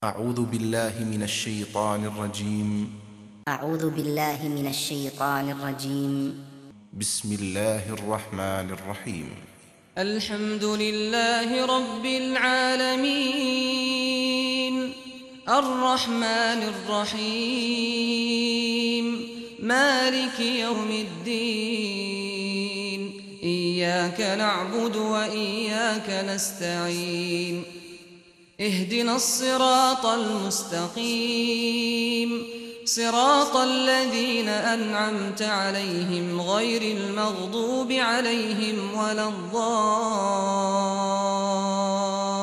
أعوذ بالله من الشيطان الرجيم. أعوذ بالله من الشيطان الرجيم. بسم الله الرحمن الرحيم. الحمد لله رب العالمين، الرحمن الرحيم، مالك يوم الدين. إياك نعبد وإياك نستعين. اهدنا الصراط المستقيم، صراط الذين أنعمت عليهم غير المغضوب عليهم ولا الضالين.